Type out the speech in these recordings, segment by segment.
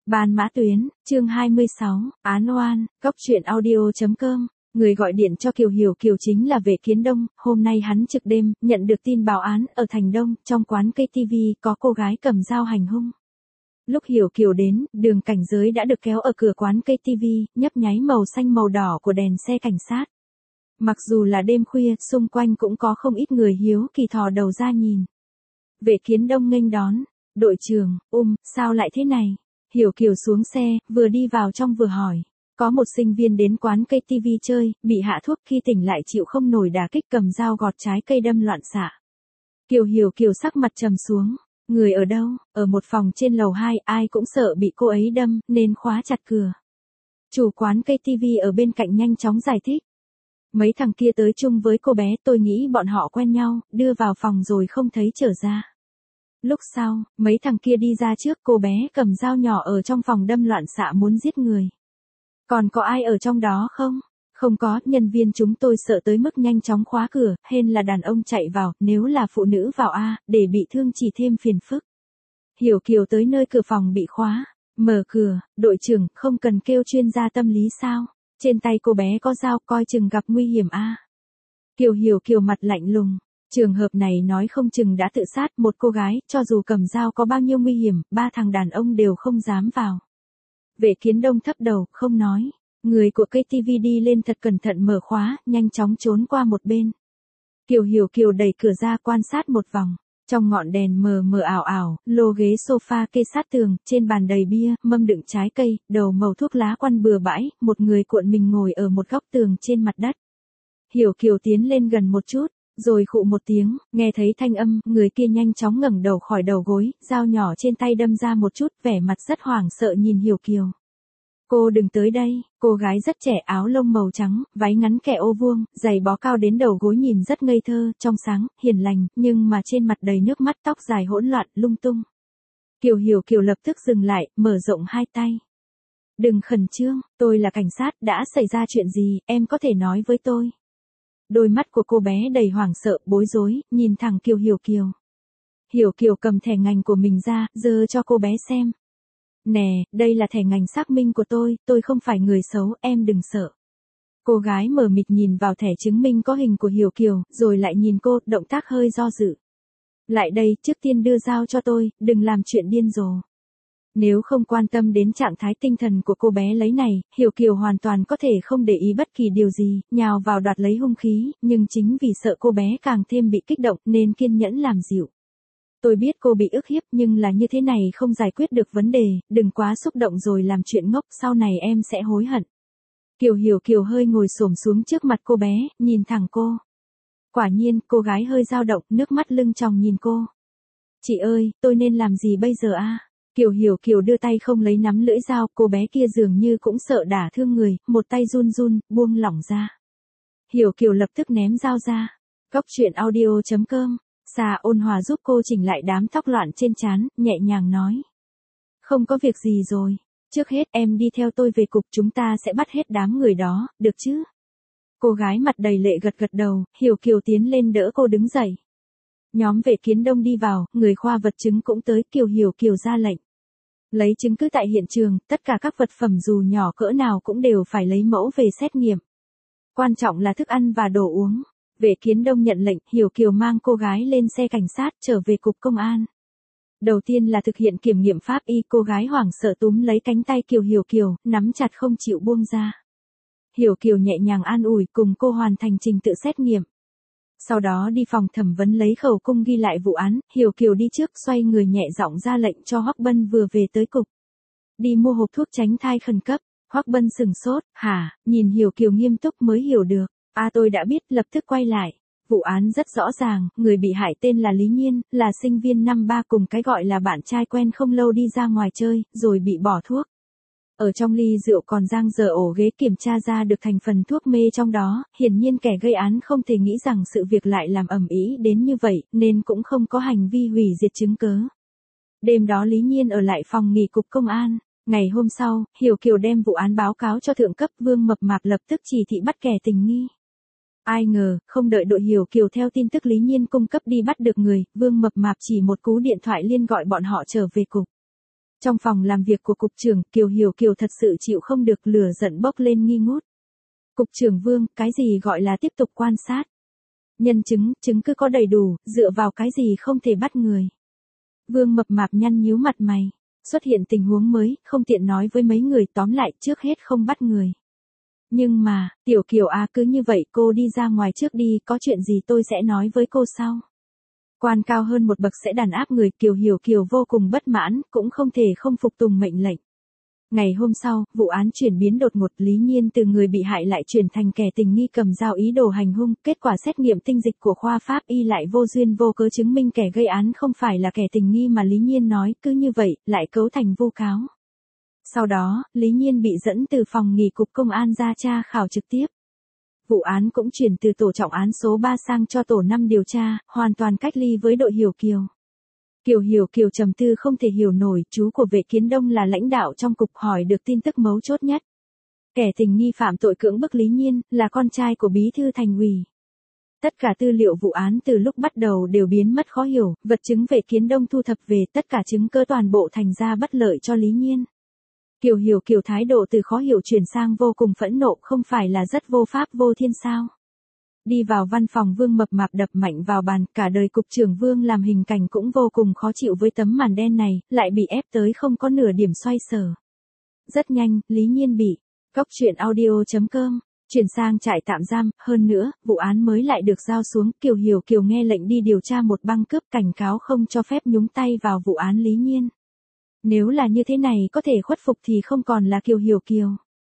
Ban Mã Tuyến, chương 26, Án oan, Góc truyện audio.com. Người gọi điện cho Kiều Hiểu Kiều chính là Vệ Kiến Đông, hôm nay hắn trực đêm, nhận được tin báo án ở Thành Đông, trong quán cây TV có cô gái cầm dao hành hung. Lúc Hiểu Kiều đến, đường cảnh giới đã được kéo ở cửa quán cây TV, nhấp nháy màu xanh màu đỏ của đèn xe cảnh sát. Mặc dù là đêm khuya, xung quanh cũng có không ít người hiếu kỳ thò đầu ra nhìn. Vệ Kiến Đông nghênh đón, đội trưởng, sao lại thế này? Hiểu Kiều xuống xe, vừa đi vào trong vừa hỏi. Có một sinh viên đến quán cây TV chơi, bị hạ thuốc khi tỉnh lại chịu không nổi đả kích cầm dao gọt trái cây đâm loạn xạ. Hiểu Kiều sắc mặt trầm xuống. Người ở đâu? Ở một phòng trên lầu 2, ai cũng sợ bị cô ấy đâm, nên khóa chặt cửa. Chủ quán cây TV ở bên cạnh nhanh chóng giải thích. Mấy thằng kia tới chung với cô bé, tôi nghĩ bọn họ quen nhau, đưa vào phòng rồi không thấy trở ra. Lúc sau, mấy thằng kia đi ra trước, cô bé cầm dao nhỏ ở trong phòng đâm loạn xạ muốn giết người. Còn có ai ở trong đó không? Không có, nhân viên chúng tôi sợ tới mức nhanh chóng khóa cửa, hên là đàn ông chạy vào, nếu là phụ nữ vào để bị thương chỉ thêm phiền phức. Hiểu Kiều tới nơi cửa phòng bị khóa, mở cửa, đội trưởng, không cần kêu chuyên gia tâm lý sao? Trên tay cô bé có dao, coi chừng gặp nguy hiểm Hiểu Kiều mặt lạnh lùng. Trường hợp này nói không chừng đã tự sát một cô gái, cho dù cầm dao có bao nhiêu nguy hiểm, 3 thằng đàn ông đều không dám vào. Vệ Kiến Đông thấp đầu, không nói. Người của cây TV đi lên thật cẩn thận mở khóa, nhanh chóng trốn qua một bên. Hiểu Kiều đẩy cửa ra quan sát một vòng. Trong ngọn đèn mờ mờ ảo ảo, lô ghế sofa kê sát tường, trên bàn đầy bia, mâm đựng trái cây, đầu mẩu thuốc lá quăn bừa bãi, một người cuộn mình ngồi ở một góc tường trên mặt đất. Hiểu Kiều tiến lên gần một chút. Rồi khụ một tiếng, nghe thấy thanh âm, người kia nhanh chóng ngẩng đầu khỏi đầu gối, dao nhỏ trên tay đâm ra một chút, vẻ mặt rất hoảng sợ nhìn Hiểu Kiều. Cô đừng tới đây, cô gái rất trẻ, áo lông màu trắng, váy ngắn kẻ ô vuông, giày bó cao đến đầu gối, nhìn rất ngây thơ, trong sáng, hiền lành, nhưng mà trên mặt đầy nước mắt, tóc dài hỗn loạn, lung tung. Hiểu Kiều lập tức dừng lại, mở rộng hai tay. Đừng khẩn trương, tôi là cảnh sát, đã xảy ra chuyện gì, em có thể nói với tôi. Đôi mắt của cô bé đầy hoảng sợ, bối rối, nhìn thẳng Hiểu Kiều. Hiểu Kiều cầm thẻ ngành của mình ra, giơ cho cô bé xem. Nè, đây là thẻ ngành xác minh của tôi không phải người xấu, em đừng sợ. Cô gái mờ mịt nhìn vào thẻ chứng minh có hình của Hiểu Kiều, rồi lại nhìn cô, động tác hơi do dự. Lại đây, trước tiên đưa dao cho tôi, đừng làm chuyện điên rồ. Nếu không quan tâm đến trạng thái tinh thần của cô bé lấy này, Hiểu Kiều hoàn toàn có thể không để ý bất kỳ điều gì, nhào vào đoạt lấy hung khí, nhưng chính vì sợ cô bé càng thêm bị kích động nên kiên nhẫn làm dịu. Tôi biết cô bị ức hiếp nhưng là như thế này không giải quyết được vấn đề, đừng quá xúc động rồi làm chuyện ngốc, sau này em sẽ hối hận. Hiểu Kiều hơi ngồi xổm xuống trước mặt cô bé, nhìn thẳng cô. Quả nhiên, cô gái hơi dao động, nước mắt lưng tròng nhìn cô. Chị ơi, tôi nên làm gì bây giờ Hiểu Kiều đưa tay không lấy nắm lưỡi dao, cô bé kia dường như cũng sợ đả thương người, một tay run run, buông lỏng ra. Hiểu Kiều lập tức ném dao ra. Góc truyện audio.com, Xà ôn hòa giúp cô chỉnh lại đám tóc loạn trên trán, nhẹ nhàng nói. Không có việc gì rồi, trước hết em đi theo tôi về cục, chúng ta sẽ bắt hết đám người đó, được chứ? Cô gái mặt đầy lệ gật gật đầu, Hiểu Kiều tiến lên đỡ cô đứng dậy. Nhóm Vệ Kiến Đông đi vào, người khoa vật chứng cũng tới, Hiểu Kiều ra lệnh. Lấy chứng cứ tại hiện trường, tất cả các vật phẩm dù nhỏ cỡ nào cũng đều phải lấy mẫu về xét nghiệm. Quan trọng là thức ăn và đồ uống. Vệ Kiến Đông nhận lệnh, Hiểu Kiều mang cô gái lên xe cảnh sát trở về cục công an. Đầu tiên là thực hiện kiểm nghiệm pháp y, cô gái hoảng sợ túm lấy cánh tay Hiểu Kiều, nắm chặt không chịu buông ra. Hiểu Kiều nhẹ nhàng an ủi cùng cô hoàn thành trình tự xét nghiệm. Sau đó đi phòng thẩm vấn lấy khẩu cung ghi lại vụ án, Hiểu Kiều đi trước xoay người nhẹ giọng ra lệnh cho Hoắc Bân vừa về tới cục. Đi mua hộp thuốc tránh thai khẩn cấp. Hoắc Bân sừng sốt, hả, nhìn Hiểu Kiều nghiêm túc mới hiểu được. Tôi đã biết, lập tức quay lại. Vụ án rất rõ ràng, người bị hại tên là Lý Nhiên, là sinh viên năm 3 cùng cái gọi là bạn trai quen không lâu đi ra ngoài chơi, rồi bị bỏ thuốc. Ở trong ly rượu còn dang dở ổ ghế, kiểm tra ra được thành phần thuốc mê trong đó, hiển nhiên kẻ gây án không thể nghĩ rằng sự việc lại làm ầm ĩ đến như vậy, nên cũng không có hành vi hủy diệt chứng cớ. Đêm đó Lý Nhiên ở lại phòng nghỉ cục công an. Ngày hôm sau, Hiểu Kiều đem vụ án báo cáo cho thượng cấp, Vương Mập Mạp lập tức chỉ thị bắt kẻ tình nghi. Ai ngờ, không đợi đội Hiểu Kiều theo tin tức Lý Nhiên cung cấp đi bắt được người, Vương Mập Mạp chỉ một cú điện thoại liên gọi bọn họ trở về cục. Trong phòng làm việc của cục trưởng, Kiều Hiểu Kiều thật sự chịu không được, lửa giận bốc lên nghi ngút. Cục trưởng Vương, cái gì gọi là tiếp tục quan sát? Nhân chứng, chứng cứ có đầy đủ, dựa vào cái gì không thể bắt người? Vương mập mạp nhăn nhíu mặt mày. Xuất hiện tình huống mới, không tiện nói với mấy người, tóm lại trước hết không bắt người. Nhưng mà, Tiểu Kiều à, cứ như vậy cô đi ra ngoài trước đi, có chuyện gì tôi sẽ nói với cô sau. Quan cao hơn một bậc sẽ đàn áp người, Kiều Hiểu Kiều vô cùng bất mãn, cũng không thể không phục tùng mệnh lệnh. Ngày hôm sau, vụ án chuyển biến đột ngột, Lý Nhiên từ người bị hại lại chuyển thành kẻ tình nghi cầm dao ý đồ hành hung, kết quả xét nghiệm tinh dịch của khoa pháp y lại vô duyên vô cớ chứng minh kẻ gây án không phải là kẻ tình nghi mà Lý Nhiên nói, cứ như vậy, lại cấu thành vu cáo. Sau đó, Lý Nhiên bị dẫn từ phòng nghỉ cục công an ra tra khảo trực tiếp. Vụ án cũng chuyển từ tổ trọng án số 3 sang cho tổ 5 điều tra, hoàn toàn cách ly với đội Hiểu Kiều. Kiều Hiểu Kiều trầm tư không thể hiểu nổi, chú của Vệ Kiến Đông là lãnh đạo trong cục, hỏi được tin tức mấu chốt nhất. Kẻ tình nghi phạm tội cưỡng bức Lý Nhiên, là con trai của bí thư thành ủy. Tất cả tư liệu vụ án từ lúc bắt đầu đều biến mất khó hiểu, vật chứng Vệ Kiến Đông thu thập về, tất cả chứng cứ toàn bộ thành ra bất lợi cho Lý Nhiên. Kiều Hiểu Kiều thái độ từ khó hiểu chuyển sang vô cùng phẫn nộ, không phải là rất vô pháp vô thiên sao? Đi vào văn phòng, Vương mập mạp đập mạnh vào bàn, cả đời cục trưởng Vương làm hình cảnh cũng vô cùng khó chịu với tấm màn đen này, lại bị ép tới không có nửa điểm xoay sở. Rất nhanh, Lý Nhiên bị Cóc Truyện Audio.com chuyển sang trại tạm giam, hơn nữa, vụ án mới lại được giao xuống, Kiều Hiểu Kiều nghe lệnh đi điều tra một băng cướp, cảnh cáo không cho phép nhúng tay vào vụ án Lý Nhiên. Nếu là như thế này có thể khuất phục thì không còn là Kiều Hiểu Kiều.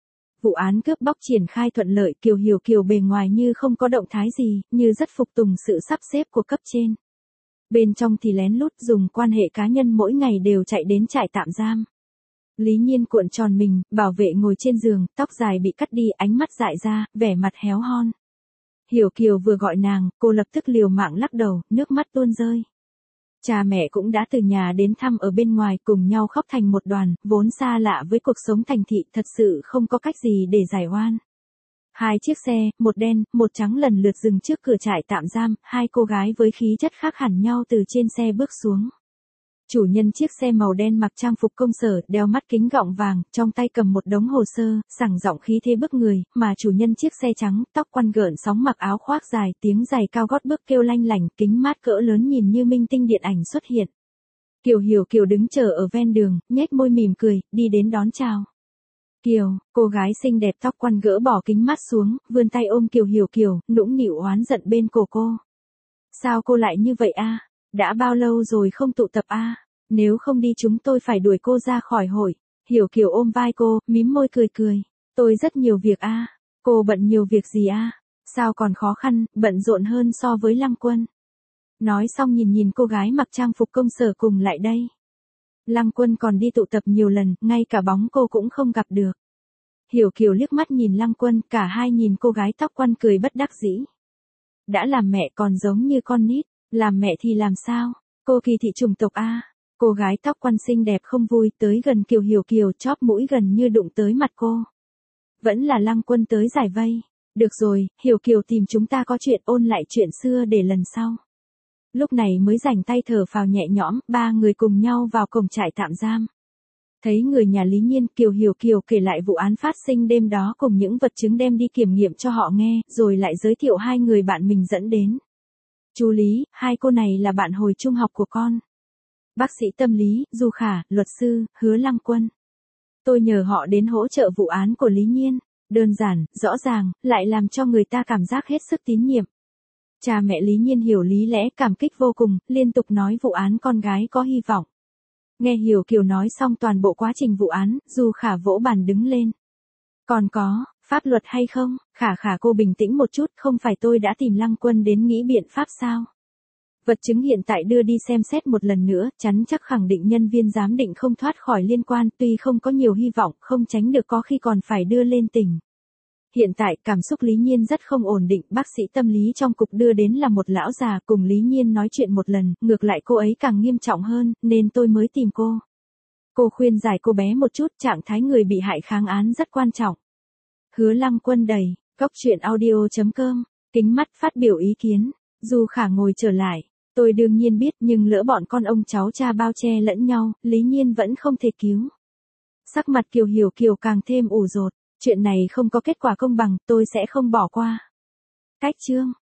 Vụ án cướp bóc triển khai thuận lợi, Kiều Hiểu Kiều bề ngoài như không có động thái gì, như rất phục tùng sự sắp xếp của cấp trên. Bên trong thì lén lút dùng quan hệ cá nhân mỗi ngày đều chạy đến trại tạm giam. Lý Nhiên cuộn tròn mình, bảo vệ ngồi trên giường, tóc dài bị cắt đi, ánh mắt dại ra, vẻ mặt héo hon. Hiểu Kiều vừa gọi nàng, cô lập tức liều mạng lắc đầu, nước mắt tuôn rơi. Cha mẹ cũng đã từ nhà đến thăm ở bên ngoài, cùng nhau khóc thành một đoàn, vốn xa lạ với cuộc sống thành thị, thật sự không có cách gì để giải oan. Hai chiếc xe, một đen, một trắng lần lượt dừng trước cửa trại tạm giam, hai cô gái với khí chất khác hẳn nhau từ trên xe bước xuống. Chủ nhân chiếc xe màu đen mặc trang phục công sở, đeo mắt kính gọng vàng, trong tay cầm một đống hồ sơ, sảng giọng khí thế bức người, mà chủ nhân chiếc xe trắng, tóc quăn gợn sóng, mặc áo khoác dài, tiếng giày cao gót bước kêu lanh lảnh, kính mát cỡ lớn nhìn như minh tinh điện ảnh xuất hiện. Kiều Hiểu Kiều đứng chờ ở ven đường, nhếch môi mỉm cười, đi đến đón chào. Kiều, cô gái xinh đẹp tóc quăn gỡ bỏ kính mát xuống, vươn tay ôm Kiều Hiểu Kiều, nũng nịu oán giận bên cổ cô. Sao cô lại như vậy a? Đã bao lâu rồi không tụ tập a? Nếu không đi chúng tôi phải đuổi cô ra khỏi hội. Hiểu Kiều ôm vai cô, mím môi cười cười. Tôi rất nhiều việc a. Cô bận nhiều việc gì a? Sao còn khó khăn, bận rộn hơn so với Lăng Quân. Nói xong nhìn nhìn cô gái mặc trang phục công sở cùng lại đây. Lăng Quân còn đi tụ tập nhiều lần, ngay cả bóng cô cũng không gặp được. Hiểu Kiều liếc mắt nhìn Lăng Quân, cả hai nhìn cô gái tóc quăn cười bất đắc dĩ. Đã làm mẹ còn giống như con nít, làm mẹ thì làm sao? Cô kỳ thị chủng tộc a. Cô gái tóc quăn xinh đẹp không vui, tới gần Kiều Hiểu Kiều, chóp mũi gần như đụng tới mặt cô. Vẫn là Lăng Quân tới giải vây. Được rồi, Hiểu Kiều tìm chúng ta có chuyện, ôn lại chuyện xưa để lần sau. Lúc này mới rảnh tay thở phào nhẹ nhõm, ba người cùng nhau vào cổng trại tạm giam. Thấy người nhà Lý Nhiên, Kiều Hiểu Kiều kể lại vụ án phát sinh đêm đó cùng những vật chứng đem đi kiểm nghiệm cho họ nghe, rồi lại giới thiệu hai người bạn mình dẫn đến. Chú Lý, hai cô này là bạn hồi trung học của con. Bác sĩ tâm lý, Du Khả, luật sư, Hứa Lăng Quân. Tôi nhờ họ đến hỗ trợ vụ án của Lý Nhiên. Đơn giản, rõ ràng, lại làm cho người ta cảm giác hết sức tín nhiệm. Cha mẹ Lý Nhiên hiểu lý lẽ, cảm kích vô cùng, liên tục nói vụ án con gái có hy vọng. Nghe Hiểu Kiều nói xong toàn bộ quá trình vụ án, Du Khả vỗ bàn đứng lên. Còn có, pháp luật hay không? Khả cô bình tĩnh một chút, không phải tôi đã tìm Lăng Quân đến nghĩ biện pháp sao? Vật chứng hiện tại đưa đi xem xét một lần nữa, chắn chắc khẳng định nhân viên giám định không thoát khỏi liên quan, tuy không có nhiều hy vọng, không tránh được có khi còn phải đưa lên tỉnh. Hiện tại, cảm xúc Lý Nhiên rất không ổn định, bác sĩ tâm lý trong cục đưa đến là một lão già, cùng Lý Nhiên nói chuyện một lần, ngược lại cô ấy càng nghiêm trọng hơn, nên tôi mới tìm cô. Cô khuyên giải cô bé một chút, trạng thái người bị hại kháng án rất quan trọng. Hứa Lăng Quân đầy, Cóc Truyện Audio.com, kính mắt phát biểu ý kiến. Du Khả ngồi trở lại, Tôi đương nhiên biết, nhưng lỡ bọn con ông cháu cha bao che lẫn nhau, Lý Nhiên vẫn không thể cứu. Sắc mặt Kiều Hiểu Kiều càng thêm ủ rột. Chuyện này không có kết quả công bằng, tôi sẽ không bỏ qua. Cách chương